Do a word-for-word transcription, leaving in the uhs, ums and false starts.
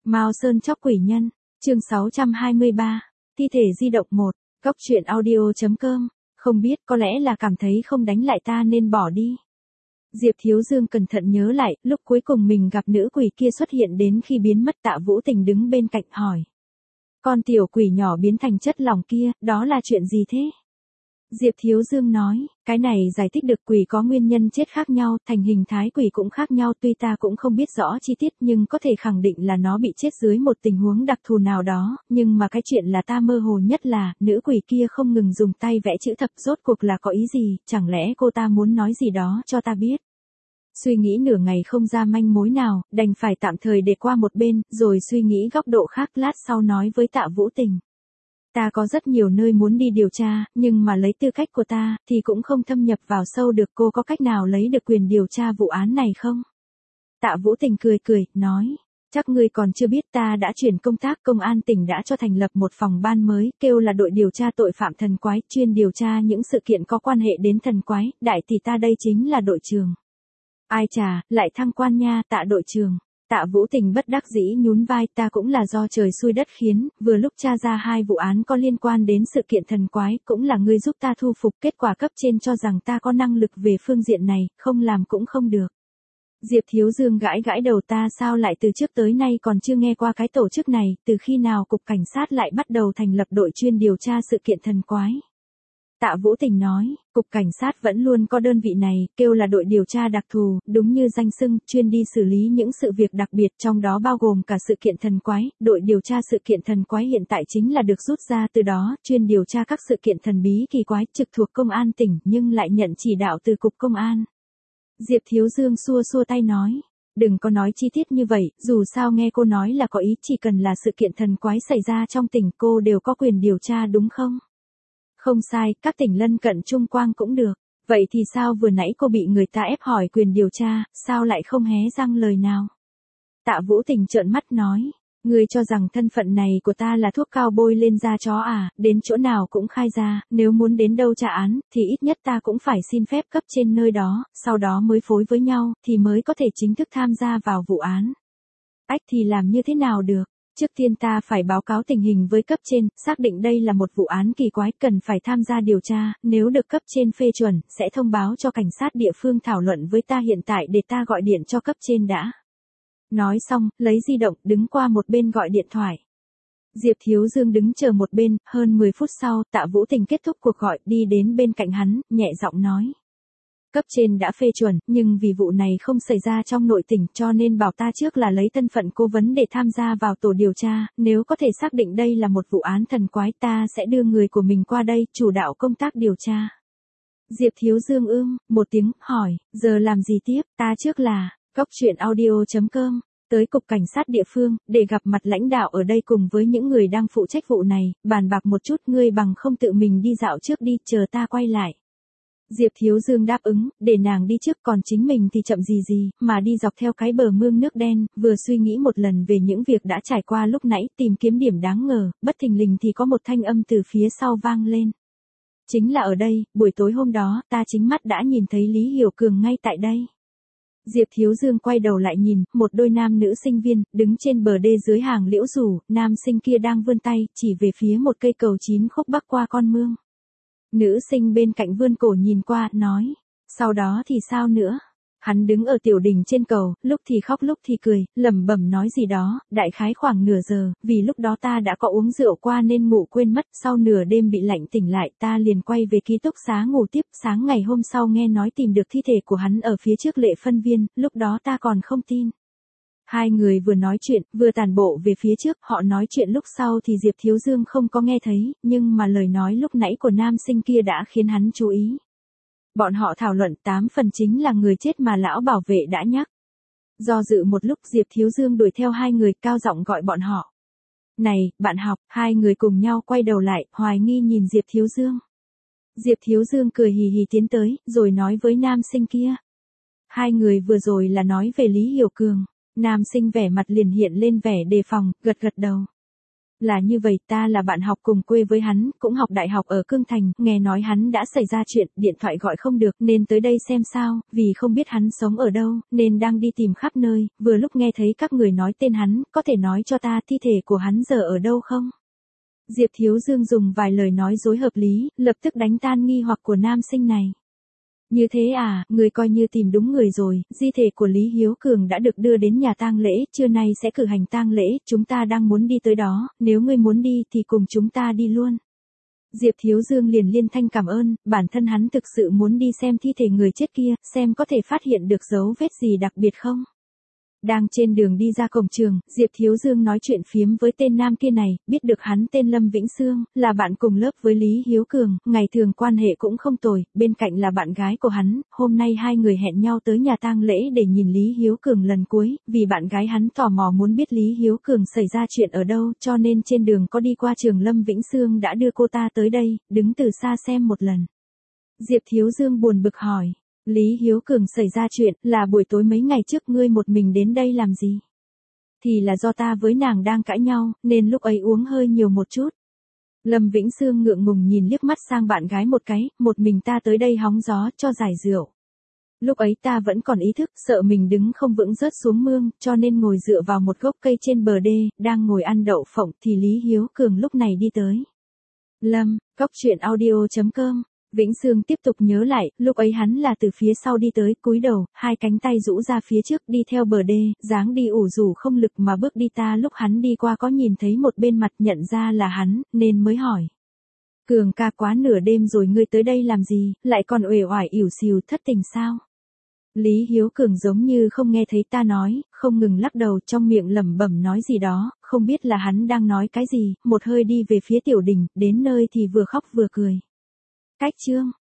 Mao Sơn chóc quỷ nhân, chương sáu trăm hai mươi ba, thi thể di động một, góc truyện audio chấm com, không biết có lẽ là cảm thấy không đánh lại ta nên bỏ đi. Diệp Thiếu Dương cẩn thận nhớ lại, lúc cuối cùng mình gặp nữ quỷ kia xuất hiện đến khi biến mất. Tạ Vũ Tình đứng bên cạnh hỏi. Con tiểu quỷ nhỏ biến thành chất lỏng kia, đó là chuyện gì thế? Diệp Thiếu Dương nói, cái này giải thích được, quỷ có nguyên nhân chết khác nhau, thành hình thái quỷ cũng khác nhau, tuy ta cũng không biết rõ chi tiết nhưng có thể khẳng định là nó bị chết dưới một tình huống đặc thù nào đó, nhưng mà cái chuyện là ta mơ hồ nhất là, nữ quỷ kia không ngừng dùng tay vẽ chữ thập, rốt cuộc là có ý gì, chẳng lẽ cô ta muốn nói gì đó cho ta biết. Suy nghĩ nửa ngày không ra manh mối nào, đành phải tạm thời để qua một bên, rồi suy nghĩ góc độ khác, lát sau nói với Tạ Vũ Tình. Ta có rất nhiều nơi muốn đi điều tra, nhưng mà lấy tư cách của ta, thì cũng không thâm nhập vào sâu được. Cô có cách nào lấy được quyền điều tra vụ án này không? Tạ Vũ Tình cười cười, nói. Chắc ngươi còn chưa biết ta đã chuyển công tác, công an tỉnh đã cho thành lập một phòng ban mới, kêu là đội điều tra tội phạm thần quái, chuyên điều tra những sự kiện có quan hệ đến thần quái, đại thì ta đây chính là đội trưởng. Ai chà, lại thăng quan nha, Tạ đội trưởng. Tạ Vũ Tình bất đắc dĩ nhún vai, ta cũng là do trời xui đất khiến, vừa lúc tra ra hai vụ án có liên quan đến sự kiện thần quái, cũng là ngươi giúp ta thu phục, kết quả cấp trên cho rằng ta có năng lực về phương diện này, không làm cũng không được. Diệp Thiếu Dương gãi gãi đầu, ta sao lại từ trước tới nay còn chưa nghe qua cái tổ chức này, từ khi nào cục cảnh sát lại bắt đầu thành lập đội chuyên điều tra sự kiện thần quái? Tạ Vũ Tình nói, cục cảnh sát vẫn luôn có đơn vị này, kêu là đội điều tra đặc thù, đúng như danh xưng, chuyên đi xử lý những sự việc đặc biệt, trong đó bao gồm cả sự kiện thần quái. Đội điều tra sự kiện thần quái hiện tại chính là được rút ra từ đó, chuyên điều tra các sự kiện thần bí kỳ quái, trực thuộc công an tỉnh, nhưng lại nhận chỉ đạo từ cục công an. Diệp Thiếu Dương xua xua tay nói, đừng có nói chi tiết như vậy, dù sao nghe cô nói là có ý, chỉ cần là sự kiện thần quái xảy ra trong tỉnh cô đều có quyền điều tra đúng không? Không sai, các tỉnh lân cận Trung Quang cũng được. Vậy thì sao vừa nãy cô bị người ta ép hỏi quyền điều tra, sao lại không hé răng lời nào? Tạ Vũ Tình trợn mắt nói, ngươi cho rằng thân phận này của ta là thuốc cao bôi lên da chó à, đến chỗ nào cũng khai ra, nếu muốn đến đâu trả án, thì ít nhất ta cũng phải xin phép cấp trên nơi đó, sau đó mới phối với nhau, thì mới có thể chính thức tham gia vào vụ án. Ách thì làm như thế nào được? Trước tiên ta phải báo cáo tình hình với cấp trên, xác định đây là một vụ án kỳ quái, cần phải tham gia điều tra, nếu được cấp trên phê chuẩn, sẽ thông báo cho cảnh sát địa phương thảo luận với ta, hiện tại để ta gọi điện cho cấp trên đã. Nói xong, lấy di động, đứng qua một bên gọi điện thoại. Diệp Thiếu Dương đứng chờ một bên, hơn mười phút sau, Tạ Vũ Tình kết thúc cuộc gọi, đi đến bên cạnh hắn, nhẹ giọng nói. Cấp trên đã phê chuẩn, nhưng vì vụ này không xảy ra trong nội tỉnh cho nên bảo ta trước là lấy thân phận cố vấn để tham gia vào tổ điều tra, nếu có thể xác định đây là một vụ án thần quái ta sẽ đưa người của mình qua đây, chủ đạo công tác điều tra. Diệp Thiếu Dương ưm, một tiếng, hỏi, giờ làm gì tiếp, ta trước là, góc truyện audio chấm com, tới cục cảnh sát địa phương, để gặp mặt lãnh đạo ở đây cùng với những người đang phụ trách vụ này, bàn bạc một chút, ngươi bằng không tự mình đi dạo trước đi, chờ ta quay lại. Diệp Thiếu Dương đáp ứng, để nàng đi trước, còn chính mình thì chậm gì gì, mà đi dọc theo cái bờ mương nước đen, vừa suy nghĩ một lần về những việc đã trải qua lúc nãy, tìm kiếm điểm đáng ngờ, bất thình lình thì có một thanh âm từ phía sau vang lên. Chính là ở đây, buổi tối hôm đó, ta chính mắt đã nhìn thấy Lý Hiểu Cường ngay tại đây. Diệp Thiếu Dương quay đầu lại nhìn, một đôi nam nữ sinh viên, đứng trên bờ đê dưới hàng liễu rủ, nam sinh kia đang vươn tay, chỉ về phía một cây cầu chín khúc bắc qua con mương. Nữ sinh bên cạnh vươn cổ nhìn qua, nói, sau đó thì sao nữa? Hắn đứng ở tiểu đình trên cầu, lúc thì khóc lúc thì cười, lẩm bẩm nói gì đó, đại khái khoảng nửa giờ, vì lúc đó ta đã có uống rượu qua nên ngủ quên mất, sau nửa đêm bị lạnh tỉnh lại, ta liền quay về ký túc xá ngủ tiếp, sáng ngày hôm sau nghe nói tìm được thi thể của hắn ở phía trước lệ phân viên, lúc đó ta còn không tin. Hai người vừa nói chuyện, vừa tản bộ về phía trước, họ nói chuyện lúc sau thì Diệp Thiếu Dương không có nghe thấy, nhưng mà lời nói lúc nãy của nam sinh kia đã khiến hắn chú ý. Bọn họ thảo luận tám phần chính là người chết mà lão bảo vệ đã nhắc. Do dự một lúc Diệp Thiếu Dương đuổi theo hai người, cao giọng gọi bọn họ. Này, bạn học, hai người cùng nhau quay đầu lại, hoài nghi nhìn Diệp Thiếu Dương. Diệp Thiếu Dương cười hì hì tiến tới, rồi nói với nam sinh kia. Hai người vừa rồi là nói về Lý Hiểu Cường. Nam sinh vẻ mặt liền hiện lên vẻ đề phòng, gật gật đầu. Là như vậy, ta là bạn học cùng quê với hắn, cũng học đại học ở Cương Thành, nghe nói hắn đã xảy ra chuyện, điện thoại gọi không được, nên tới đây xem sao, vì không biết hắn sống ở đâu, nên đang đi tìm khắp nơi, vừa lúc nghe thấy các người nói tên hắn, có thể nói cho ta thi thể của hắn giờ ở đâu không? Diệp Thiếu Dương dùng vài lời nói dối hợp lý, lập tức đánh tan nghi hoặc của nam sinh này. Như thế à, người coi như tìm đúng người rồi, di thể của Lý Hiếu Cường đã được đưa đến nhà tang lễ, trưa nay sẽ cử hành tang lễ, chúng ta đang muốn đi tới đó, nếu ngươi muốn đi thì cùng chúng ta đi luôn. Diệp Thiếu Dương liền liên thanh cảm ơn, bản thân hắn thực sự muốn đi xem thi thể người chết kia, xem có thể phát hiện được dấu vết gì đặc biệt không. Đang trên đường đi ra cổng trường, Diệp Thiếu Dương nói chuyện phiếm với tên nam kia này, biết được hắn tên Lâm Vĩnh Sương, là bạn cùng lớp với Lý Hiếu Cường, ngày thường quan hệ cũng không tồi, bên cạnh là bạn gái của hắn, hôm nay hai người hẹn nhau tới nhà tang lễ để nhìn Lý Hiếu Cường lần cuối, vì bạn gái hắn tò mò muốn biết Lý Hiếu Cường xảy ra chuyện ở đâu, cho nên trên đường có đi qua trường Lâm Vĩnh Sương đã đưa cô ta tới đây, đứng từ xa xem một lần. Diệp Thiếu Dương buồn bực hỏi. Lý Hiếu Cường xảy ra chuyện, là buổi tối mấy ngày trước ngươi một mình đến đây làm gì? Thì là do ta với nàng đang cãi nhau, nên lúc ấy uống hơi nhiều một chút. Lâm Vĩnh Sương ngượng ngùng nhìn liếc mắt sang bạn gái một cái, một mình ta tới đây hóng gió cho giải rượu. Lúc ấy ta vẫn còn ý thức, sợ mình đứng không vững rớt xuống mương, cho nên ngồi dựa vào một gốc cây trên bờ đê, đang ngồi ăn đậu phộng thì Lý Hiếu Cường lúc này đi tới. Lâm, góc truyện audio chấm com. Vĩnh Sương tiếp tục nhớ lại, lúc ấy hắn là từ phía sau đi tới, cúi đầu, hai cánh tay rũ ra phía trước đi theo bờ đê, dáng đi ủ rủ không lực mà bước đi, ta lúc hắn đi qua có nhìn thấy một bên mặt nhận ra là hắn, nên mới hỏi. Cường ca, quá nửa đêm rồi ngươi tới đây làm gì, lại còn uể oải ỉu xìu thất tình sao? Lý Hiếu Cường giống như không nghe thấy ta nói, không ngừng lắc đầu, trong miệng lẩm bẩm nói gì đó, không biết là hắn đang nói cái gì, một hơi đi về phía tiểu đình, đến nơi thì vừa khóc vừa cười. Cách chương